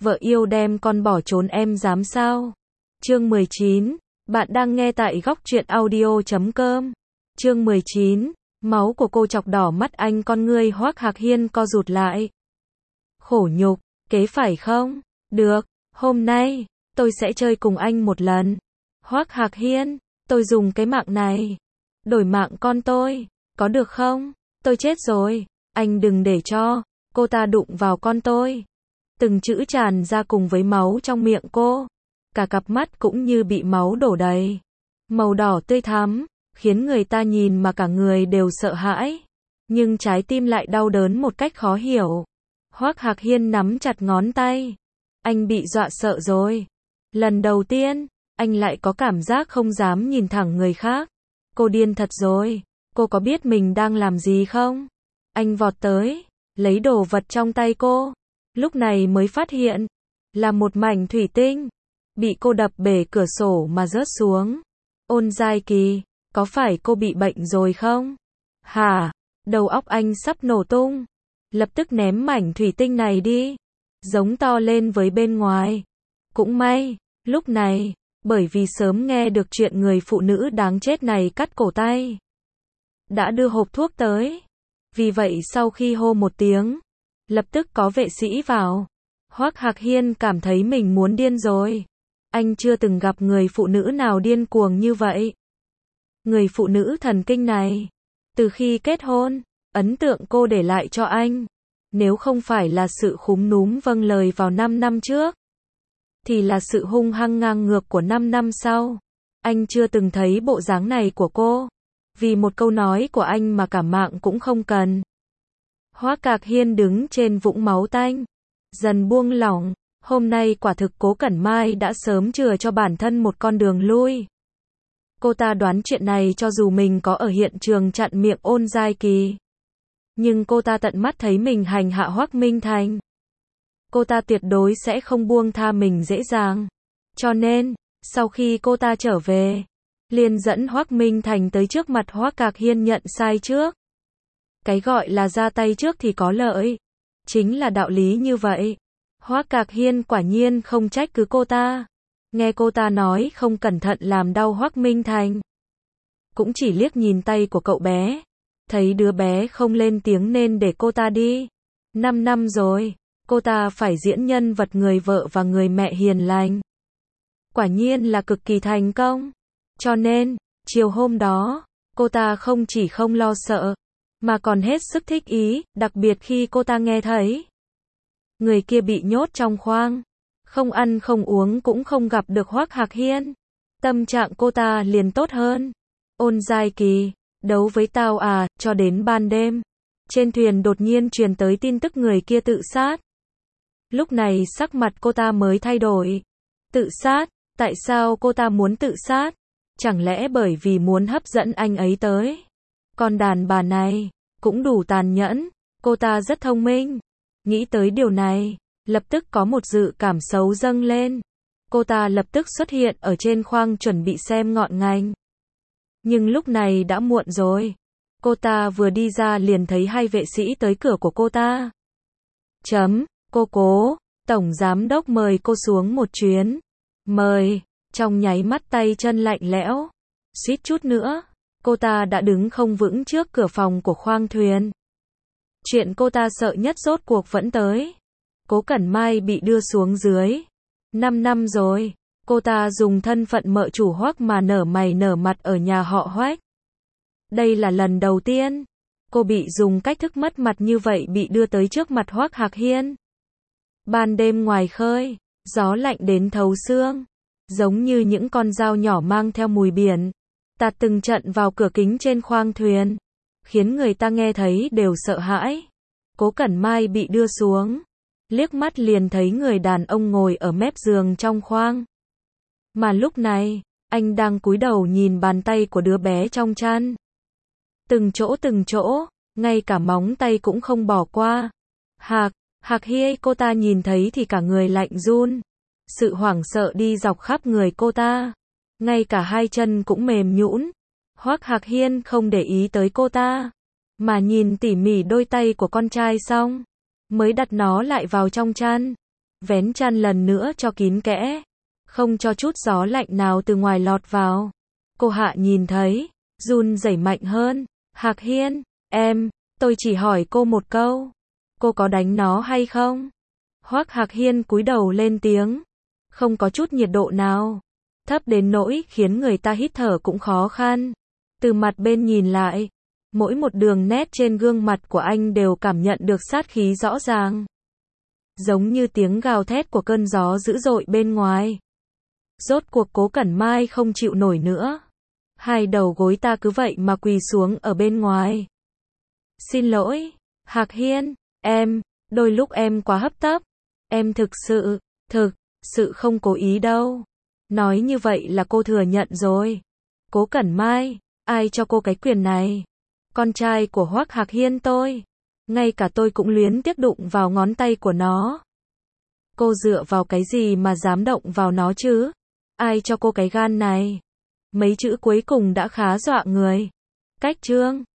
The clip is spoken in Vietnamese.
vợ yêu đem con bỏ trốn em dám sao? Chương 19, bạn đang nghe tại góc truyện audio.com. Chương 19, máu của cô chọc đỏ mắt anh, con ngươi Hoắc Hạc Hiên co rụt lại. Khổ nhục, kế phải không? Được, hôm nay, tôi sẽ chơi cùng anh một lần. Hoắc Hạc Hiên, tôi dùng cái mạng này, đổi mạng con tôi, có được không? Tôi chết rồi, anh đừng để cho cô ta đụng vào con tôi. Từng chữ tràn ra cùng với máu trong miệng cô. Cả cặp mắt cũng như bị máu đổ đầy. Màu đỏ tươi thắm, khiến người ta nhìn mà cả người đều sợ hãi. Nhưng trái tim lại đau đớn một cách khó hiểu. Hoắc Hạc Hiên nắm chặt ngón tay. Anh bị dọa sợ rồi. Lần đầu tiên, anh lại có cảm giác không dám nhìn thẳng người khác. Cô điên thật rồi. Cô có biết mình đang làm gì không? Anh vọt tới, lấy đồ vật trong tay cô. Lúc này mới phát hiện, là một mảnh thủy tinh. Bị cô đập bể cửa sổ mà rớt xuống. Ôn Giai Kỳ, có phải cô bị bệnh rồi không? Hả? Đầu óc anh sắp nổ tung. Lập tức ném mảnh thủy tinh này đi. Giống to lên với bên ngoài. Cũng may, lúc này, bởi vì sớm nghe được chuyện người phụ nữ đáng chết này cắt cổ tay, đã đưa hộp thuốc tới. Vì vậy sau khi hô một tiếng, lập tức có vệ sĩ vào. Hoắc Hạc Hiên cảm thấy mình muốn điên rồi. Anh chưa từng gặp người phụ nữ nào điên cuồng như vậy. Người phụ nữ thần kinh này, từ khi kết hôn, ấn tượng cô để lại cho anh, nếu không phải là sự khúm núm vâng lời vào 5 năm trước, thì là sự hung hăng ngang ngược của 5 năm sau. Anh chưa từng thấy bộ dáng này của cô. Vì một câu nói của anh mà cả mạng cũng không cần. Hoắc Hạc Hiên đứng trên vũng máu tanh, dần buông lỏng. Hôm nay quả thực Cố Cẩn Mai đã sớm chừa cho bản thân một con đường lui. Cô ta đoán chuyện này cho dù mình có ở hiện trường chặn miệng Ôn Giai Kỳ, nhưng cô ta tận mắt thấy mình hành hạ Hoắc Minh Thành. Cô ta tuyệt đối sẽ không buông tha mình dễ dàng. Cho nên, sau khi cô ta trở về, liền dẫn Hoắc Minh Thành tới trước mặt Hoắc Hạc Hiên nhận sai trước. Cái gọi là ra tay trước thì có lợi, chính là đạo lý như vậy. Hoắc Hạc Hiên quả nhiên không trách cứ cô ta. Nghe cô ta nói không cẩn thận làm đau Hoắc Minh Thành, cũng chỉ liếc nhìn tay của cậu bé, thấy đứa bé không lên tiếng nên để cô ta đi. 5 năm rồi, cô ta phải diễn nhân vật người vợ và người mẹ hiền lành. Quả nhiên là cực kỳ thành công. Cho nên, chiều hôm đó, cô ta không chỉ không lo sợ, mà còn hết sức thích ý, đặc biệt khi cô ta nghe thấy người kia bị nhốt trong khoang, không ăn không uống cũng không gặp được Hoắc Hạc Hiên. Tâm trạng cô ta liền tốt hơn. Ôn Giai Kỳ, đấu với tao à? Cho đến ban đêm, trên thuyền đột nhiên truyền tới tin tức người kia tự sát. Lúc này sắc mặt cô ta mới thay đổi. Tự sát? Tại sao cô ta muốn tự sát? Chẳng lẽ bởi vì muốn hấp dẫn anh ấy tới? Con đàn bà này, cũng đủ tàn nhẫn. Cô ta rất thông minh. Nghĩ tới điều này, lập tức có một dự cảm xấu dâng lên. Cô ta lập tức xuất hiện ở trên khoang chuẩn bị xem ngọn ngành. Nhưng lúc này đã muộn rồi. Cô ta vừa đi ra liền thấy hai vệ sĩ tới cửa của cô ta. Cô Cố, Tổng Giám Đốc mời cô xuống một chuyến. Mời. Trong nháy mắt tay chân lạnh lẽo. Suýt chút nữa, cô ta đã đứng không vững trước cửa phòng của khoang thuyền. Chuyện cô ta sợ nhất rốt cuộc vẫn tới. Cố Cẩn Mai bị đưa xuống dưới. 5 năm rồi, cô ta dùng thân phận mợ chủ Hoắc mà nở mày nở mặt ở nhà họ Hoắc. Đây là lần đầu tiên cô bị dùng cách thức mất mặt như vậy bị đưa tới trước mặt Hoắc Hạc Hiên. Ban đêm ngoài khơi, gió lạnh đến thấu xương, giống như những con dao nhỏ mang theo mùi biển, tạt từng trận vào cửa kính trên khoang thuyền, khiến người ta nghe thấy đều sợ hãi. Cố Cẩn Mai bị đưa xuống, liếc mắt liền thấy người đàn ông ngồi ở mép giường trong khoang. Mà lúc này, anh đang cúi đầu nhìn bàn tay của đứa bé trong chăn. Từng chỗ, ngay cả móng tay cũng không bỏ qua. Hạc Hiên, cô ta nhìn thấy thì cả người lạnh run. Sự hoảng sợ đi dọc khắp người cô ta. Ngay cả hai chân cũng mềm nhũn. Hoắc Hạc Hiên không để ý tới cô ta, mà nhìn tỉ mỉ đôi tay của con trai xong, mới đặt nó lại vào trong chăn. vén chăn lần nữa cho kín kẽ, không cho chút gió lạnh nào từ ngoài lọt vào. Cô Hạ nhìn thấy, run rẩy mạnh hơn. Hạc Hiên, tôi chỉ hỏi cô một câu. Cô có đánh nó hay không? Hoắc Hạc Hiên cúi đầu lên tiếng. Không có chút nhiệt độ nào. Thấp đến nỗi khiến người ta hít thở cũng khó khăn. Từ mặt bên nhìn lại, mỗi một đường nét trên gương mặt của anh đều cảm nhận được sát khí rõ ràng. Giống như tiếng gào thét của cơn gió dữ dội bên ngoài. Rốt cuộc Cố Cẩn Mai không chịu nổi nữa. Hai đầu gối ta cứ vậy mà quỳ xuống ở bên ngoài. Xin lỗi, Hạc Hiên, đôi lúc em quá hấp tấp. Em thực sự không cố ý đâu. Nói như vậy là cô thừa nhận rồi. Cố Cẩn Mai, ai cho cô cái quyền này? Con trai của Hoắc Hạc Hiên tôi. Ngay cả tôi cũng luyến tiếc đụng vào ngón tay của nó. Cô dựa vào cái gì mà dám động vào nó chứ? Ai cho cô cái gan này? Mấy chữ cuối cùng đã khá dọa người. Cách trương.